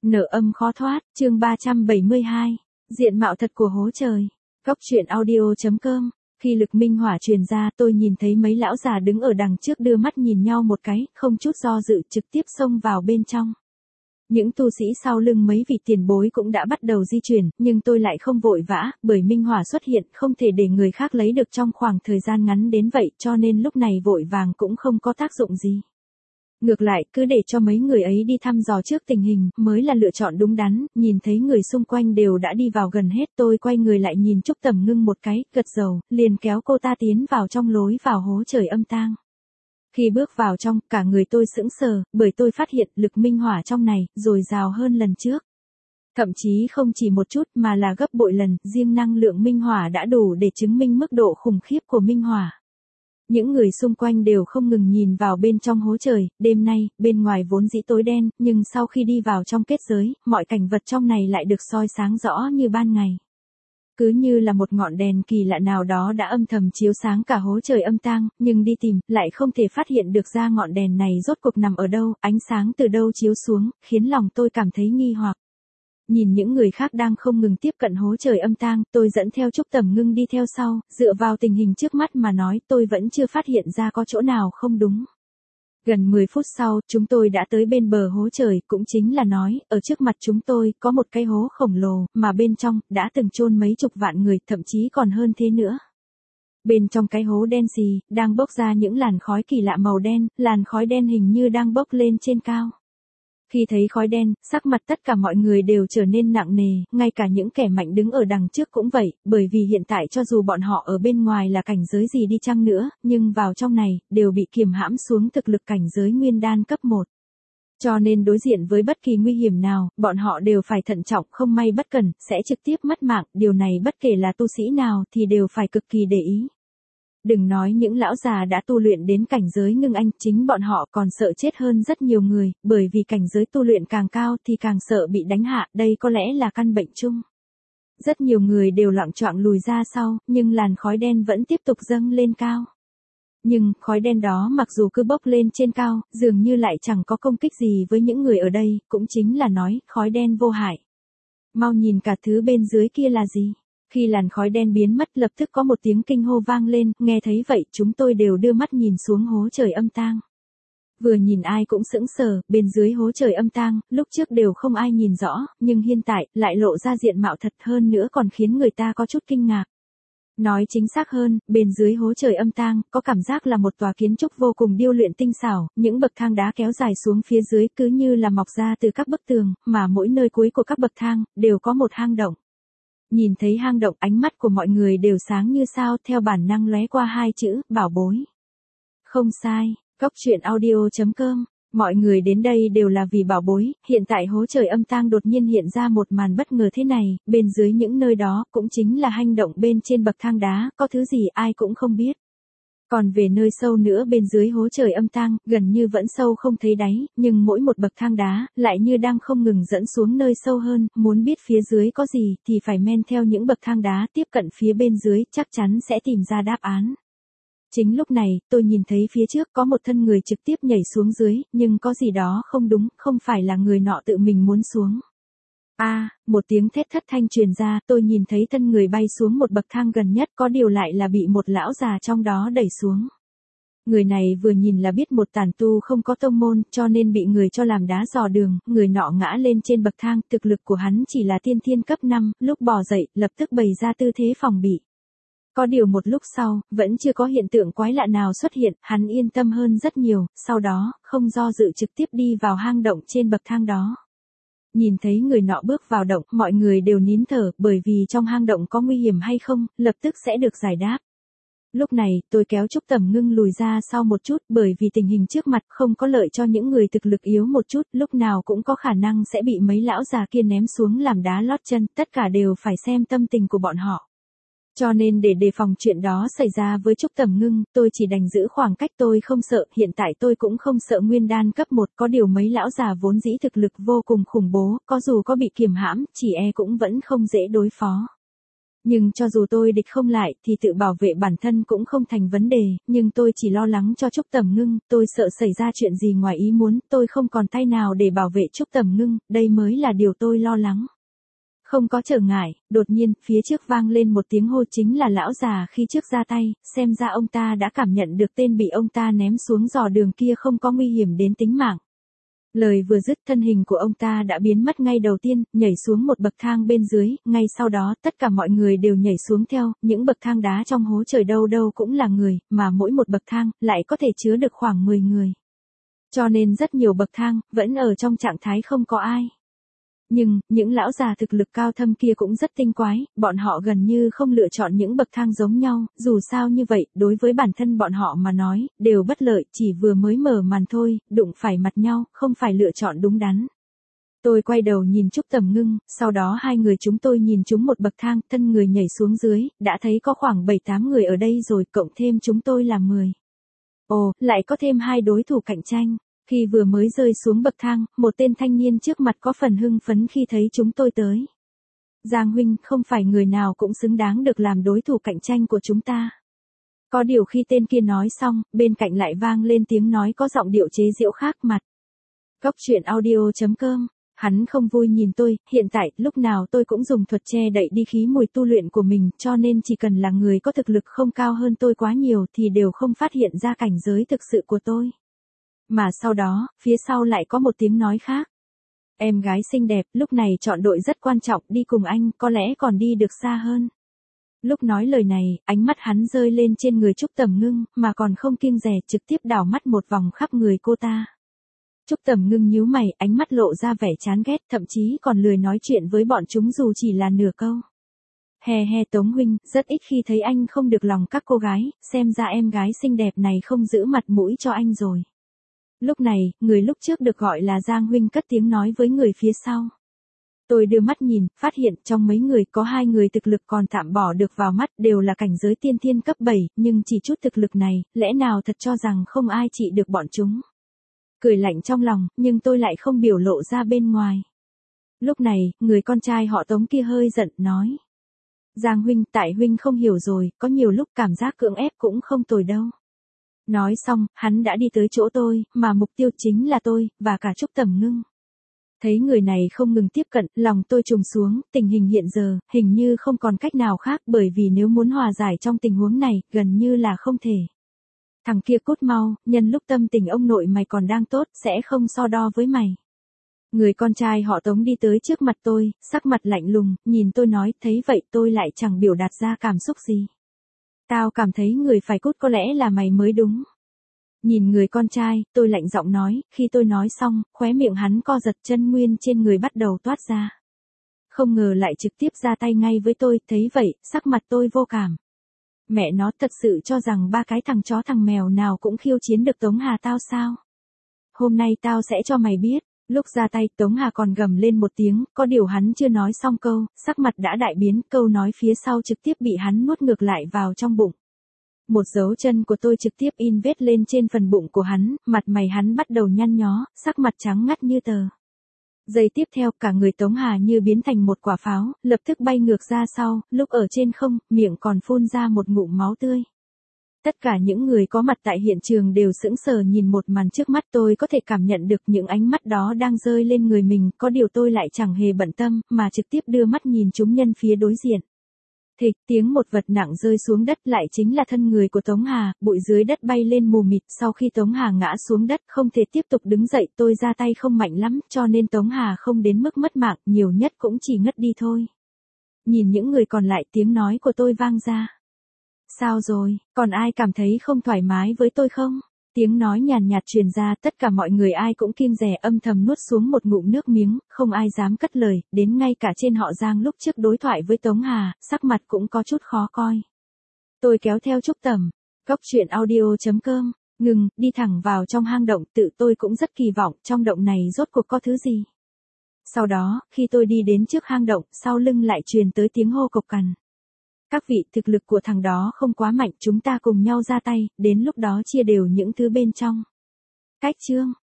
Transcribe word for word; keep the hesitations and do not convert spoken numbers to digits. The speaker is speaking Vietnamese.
Nợ âm khó thoát, chương ba trăm bảy mươi hai. Diện mạo thật của hố trời. Góc truyện audio chấm com. Khi lực minh hỏa truyền ra, tôi nhìn thấy mấy lão già đứng ở đằng trước đưa mắt nhìn nhau một cái, không chút do dự trực tiếp xông vào bên trong. Những tu sĩ sau lưng mấy vị tiền bối cũng đã bắt đầu di chuyển, nhưng tôi lại không vội vã, bởi minh hỏa xuất hiện không thể để người khác lấy được trong khoảng thời gian ngắn đến vậy, cho nên lúc này vội vàng cũng không có tác dụng gì. Ngược lại, cứ để cho mấy người ấy đi thăm dò trước tình hình, mới là lựa chọn đúng đắn. Nhìn thấy người xung quanh đều đã đi vào gần hết, tôi quay người lại nhìn Trúc Tầm Ngưng một cái, gật đầu, liền kéo cô ta tiến vào trong lối vào hố trời âm tang. Khi bước vào trong, cả người tôi sững sờ, bởi tôi phát hiện lực minh hỏa trong này, dồi dào hơn lần trước. Thậm chí không chỉ một chút mà là gấp bội lần, riêng năng lượng minh hỏa đã đủ để chứng minh mức độ khủng khiếp của minh hỏa. Những người xung quanh đều không ngừng nhìn vào bên trong hố trời, đêm nay, bên ngoài vốn dĩ tối đen, nhưng sau khi đi vào trong kết giới, mọi cảnh vật trong này lại được soi sáng rõ như ban ngày. Cứ như là một ngọn đèn kỳ lạ nào đó đã âm thầm chiếu sáng cả hố trời âm tang, nhưng đi tìm, lại không thể phát hiện được ra ngọn đèn này rốt cuộc nằm ở đâu, ánh sáng từ đâu chiếu xuống, khiến lòng tôi cảm thấy nghi hoặc. Nhìn những người khác đang không ngừng tiếp cận hố trời âm tang, tôi dẫn theo Trúc Tầm Ngưng đi theo sau, dựa vào tình hình trước mắt mà nói tôi vẫn chưa phát hiện ra có chỗ nào không đúng. Gần mười phút sau, chúng tôi đã tới bên bờ hố trời, cũng chính là nói, ở trước mặt chúng tôi, có một cái hố khổng lồ, mà bên trong, đã từng chôn mấy chục vạn người, thậm chí còn hơn thế nữa. Bên trong cái hố đen xì, đang bốc ra những làn khói kỳ lạ màu đen, làn khói đen hình như đang bốc lên trên cao. Khi thấy khói đen, sắc mặt tất cả mọi người đều trở nên nặng nề, ngay cả những kẻ mạnh đứng ở đằng trước cũng vậy, bởi vì hiện tại cho dù bọn họ ở bên ngoài là cảnh giới gì đi chăng nữa, nhưng vào trong này, đều bị kiềm hãm xuống thực lực cảnh giới nguyên đan cấp một. Cho nên đối diện với bất kỳ nguy hiểm nào, bọn họ đều phải thận trọng, không may bất cẩn, sẽ trực tiếp mất mạng, điều này bất kể là tu sĩ nào thì đều phải cực kỳ để ý. Đừng nói những lão già đã tu luyện đến cảnh giới ngưng anh, chính bọn họ còn sợ chết hơn rất nhiều người, bởi vì cảnh giới tu luyện càng cao thì càng sợ bị đánh hạ, đây có lẽ là căn bệnh chung. Rất nhiều người đều loạng choạng lùi ra sau, nhưng làn khói đen vẫn tiếp tục dâng lên cao. Nhưng, khói đen đó mặc dù cứ bốc lên trên cao, dường như lại chẳng có công kích gì với những người ở đây, cũng chính là nói, khói đen vô hại. Mau nhìn cả thứ bên dưới kia là gì? Khi làn khói đen biến mất lập tức có một tiếng kinh hô vang lên, nghe thấy vậy chúng tôi đều đưa mắt nhìn xuống hố trời âm tang. Vừa nhìn ai cũng sững sờ, bên dưới hố trời âm tang, lúc trước đều không ai nhìn rõ, nhưng hiện tại, lại lộ ra diện mạo thật hơn nữa còn khiến người ta có chút kinh ngạc. Nói chính xác hơn, bên dưới hố trời âm tang, có cảm giác là một tòa kiến trúc vô cùng điêu luyện tinh xảo, những bậc thang đá kéo dài xuống phía dưới cứ như là mọc ra từ các bức tường, mà mỗi nơi cuối của các bậc thang, đều có một hang động. Nhìn thấy hang động, ánh mắt của mọi người đều sáng như sao, theo bản năng lóe qua hai chữ, bảo bối. Không sai, góc truyện audio chấm com, mọi người đến đây đều là vì bảo bối, hiện tại hố trời âm tang đột nhiên hiện ra một màn bất ngờ thế này, bên dưới những nơi đó, cũng chính là hang động bên trên bậc thang đá, có thứ gì ai cũng không biết. Còn về nơi sâu nữa bên dưới hố trời âm tang, gần như vẫn sâu không thấy đáy, nhưng mỗi một bậc thang đá, lại như đang không ngừng dẫn xuống nơi sâu hơn, muốn biết phía dưới có gì, thì phải men theo những bậc thang đá tiếp cận phía bên dưới, chắc chắn sẽ tìm ra đáp án. Chính lúc này, tôi nhìn thấy phía trước có một thân người trực tiếp nhảy xuống dưới, nhưng có gì đó không đúng, không phải là người nọ tự mình muốn xuống. A, à, một tiếng thét thất thanh truyền ra, tôi nhìn thấy thân người bay xuống một bậc thang gần nhất, có điều lại là bị một lão già trong đó đẩy xuống. Người này vừa nhìn là biết một tàn tu không có tông môn, cho nên bị người cho làm đá dò đường, người nọ ngã lên trên bậc thang, thực lực của hắn chỉ là tiên thiên cấp năm, lúc bò dậy, lập tức bày ra tư thế phòng bị. Có điều một lúc sau, vẫn chưa có hiện tượng quái lạ nào xuất hiện, hắn yên tâm hơn rất nhiều, sau đó, không do dự trực tiếp đi vào hang động trên bậc thang đó. Nhìn thấy người nọ bước vào động, mọi người đều nín thở, bởi vì trong hang động có nguy hiểm hay không, lập tức sẽ được giải đáp. Lúc này, tôi kéo Trúc Tầm Ngưng lùi ra sau một chút, bởi vì tình hình trước mặt không có lợi cho những người thực lực yếu một chút, lúc nào cũng có khả năng sẽ bị mấy lão già kia ném xuống làm đá lót chân, tất cả đều phải xem tâm tình của bọn họ. Cho nên để đề phòng chuyện đó xảy ra với Trúc Tầm Ngưng, tôi chỉ đành giữ khoảng cách, tôi không sợ, hiện tại tôi cũng không sợ nguyên đan cấp một, có điều mấy lão già vốn dĩ thực lực vô cùng khủng bố, có dù có bị kiềm hãm, chỉ e cũng vẫn không dễ đối phó. Nhưng cho dù tôi địch không lại thì tự bảo vệ bản thân cũng không thành vấn đề, nhưng tôi chỉ lo lắng cho Trúc Tầm Ngưng, tôi sợ xảy ra chuyện gì ngoài ý muốn, tôi không còn tay nào để bảo vệ Trúc Tầm Ngưng, đây mới là điều tôi lo lắng. Không có trở ngại, đột nhiên, phía trước vang lên một tiếng hô, chính là lão già khi trước ra tay, xem ra ông ta đã cảm nhận được tên bị ông ta ném xuống dò đường kia không có nguy hiểm đến tính mạng. Lời vừa dứt, thân hình của ông ta đã biến mất ngay đầu tiên, nhảy xuống một bậc thang bên dưới, ngay sau đó tất cả mọi người đều nhảy xuống theo, những bậc thang đá trong hố trời đâu đâu cũng là người, mà mỗi một bậc thang lại có thể chứa được khoảng mười người. Cho nên rất nhiều bậc thang vẫn ở trong trạng thái không có ai. Nhưng, những lão già thực lực cao thâm kia cũng rất tinh quái, bọn họ gần như không lựa chọn những bậc thang giống nhau, dù sao như vậy, đối với bản thân bọn họ mà nói, đều bất lợi, chỉ vừa mới mở màn thôi, đụng phải mặt nhau, không phải lựa chọn đúng đắn. Tôi quay đầu nhìn Trúc Tầm Ngưng, sau đó hai người chúng tôi nhìn chúng một bậc thang, thân người nhảy xuống dưới, đã thấy có khoảng bảy tám người ở đây rồi, cộng thêm chúng tôi là mười. Ồ, lại có thêm hai đối thủ cạnh tranh. Khi vừa mới rơi xuống bậc thang, một tên thanh niên trước mặt có phần hưng phấn khi thấy chúng tôi tới. Giang huynh, không phải người nào cũng xứng đáng được làm đối thủ cạnh tranh của chúng ta. Có điều khi tên kia nói xong, bên cạnh lại vang lên tiếng nói có giọng điệu chế giễu khác mặt. Góc truyện audio chấm com. Hắn không vui nhìn tôi, hiện tại, lúc nào tôi cũng dùng thuật che đậy đi khí mùi tu luyện của mình, cho nên chỉ cần là người có thực lực không cao hơn tôi quá nhiều thì đều không phát hiện ra cảnh giới thực sự của tôi. Mà sau đó, phía sau lại có một tiếng nói khác. Em gái xinh đẹp, lúc này chọn đội rất quan trọng, đi cùng anh, có lẽ còn đi được xa hơn. Lúc nói lời này, ánh mắt hắn rơi lên trên người Trúc Tầm Ngưng, mà còn không kiêng dè, trực tiếp đảo mắt một vòng khắp người cô ta. Trúc Tầm Ngưng nhíu mày, ánh mắt lộ ra vẻ chán ghét, thậm chí còn lười nói chuyện với bọn chúng dù chỉ là nửa câu. Hè hè Tống huynh, rất ít khi thấy anh không được lòng các cô gái, xem ra em gái xinh đẹp này không giữ mặt mũi cho anh rồi. Lúc này, người lúc trước được gọi là Giang huynh cất tiếng nói với người phía sau. Tôi đưa mắt nhìn, phát hiện trong mấy người có hai người thực lực còn tạm bỏ được vào mắt, đều là cảnh giới tiên thiên cấp bảy, nhưng chỉ chút thực lực này, lẽ nào thật cho rằng không ai trị được bọn chúng. Cười lạnh trong lòng, nhưng tôi lại không biểu lộ ra bên ngoài. Lúc này, người con trai họ Tống kia hơi giận, nói. Giang huynh, tại huynh không hiểu rồi, có nhiều lúc cảm giác cưỡng ép cũng không tồi đâu. Nói xong, hắn đã đi tới chỗ tôi, mà mục tiêu chính là tôi, và cả Trúc Tầm Ngưng. Thấy người này không ngừng tiếp cận, lòng tôi trùng xuống, tình hình hiện giờ, hình như không còn cách nào khác, bởi vì nếu muốn hòa giải trong tình huống này, gần như là không thể. Thằng kia cút mau, nhân lúc tâm tình ông nội mày còn đang tốt, sẽ không so đo với mày. Người con trai họ Tống đi tới trước mặt tôi, sắc mặt lạnh lùng, nhìn tôi nói, thấy vậy tôi lại chẳng biểu đạt ra cảm xúc gì. Tao cảm thấy người phải cút có lẽ là mày mới đúng. Nhìn người con trai, tôi lạnh giọng nói, khi tôi nói xong, khóe miệng hắn co giật, chân nguyên trên người bắt đầu toát ra. Không ngờ lại trực tiếp ra tay ngay với tôi, thấy vậy, sắc mặt tôi vô cảm. Mẹ nó thật sự cho rằng ba cái thằng chó thằng mèo nào cũng khiêu chiến được Tống Hà tao sao? Hôm nay tao sẽ cho mày biết. Lúc ra tay, Tống Hà còn gầm lên một tiếng, có điều hắn chưa nói xong câu, sắc mặt đã đại biến, câu nói phía sau trực tiếp bị hắn nuốt ngược lại vào trong bụng. Một dấu chân của tôi trực tiếp in vết lên trên phần bụng của hắn, mặt mày hắn bắt đầu nhăn nhó, sắc mặt trắng ngắt như tờ. Giây tiếp theo, cả người Tống Hà như biến thành một quả pháo, lập tức bay ngược ra sau, lúc ở trên không, miệng còn phun ra một ngụm máu tươi. Tất cả những người có mặt tại hiện trường đều sững sờ nhìn một màn trước mắt, tôi có thể cảm nhận được những ánh mắt đó đang rơi lên người mình, có điều tôi lại chẳng hề bận tâm, mà trực tiếp đưa mắt nhìn chúng nhân phía đối diện. Thịch, tiếng một vật nặng rơi xuống đất lại chính là thân người của Tống Hà, bụi dưới đất bay lên mù mịt, sau khi Tống Hà ngã xuống đất không thể tiếp tục đứng dậy, tôi ra tay không mạnh lắm, cho nên Tống Hà không đến mức mất mạng, nhiều nhất cũng chỉ ngất đi thôi. Nhìn những người còn lại, tiếng nói của tôi vang ra. Sao rồi, còn ai cảm thấy không thoải mái với tôi không? Tiếng nói nhàn nhạt truyền ra, tất cả mọi người ai cũng kiêng dè âm thầm nuốt xuống một ngụm nước miếng, không ai dám cất lời, đến ngay cả trên họ Giang lúc trước đối thoại với Tống Hà, sắc mặt cũng có chút khó coi. Tôi kéo theo Trúc Tầm, góc truyện audio chấm com, ngừng, đi thẳng vào trong hang động, tự tôi cũng rất kỳ vọng, trong động này rốt cuộc có thứ gì. Sau đó, khi tôi đi đến trước hang động, sau lưng lại truyền tới tiếng hô cộc cằn. Các vị, thực lực của thằng đó không quá mạnh, chúng ta cùng nhau ra tay, đến lúc đó chia đều những thứ bên trong. Cách chương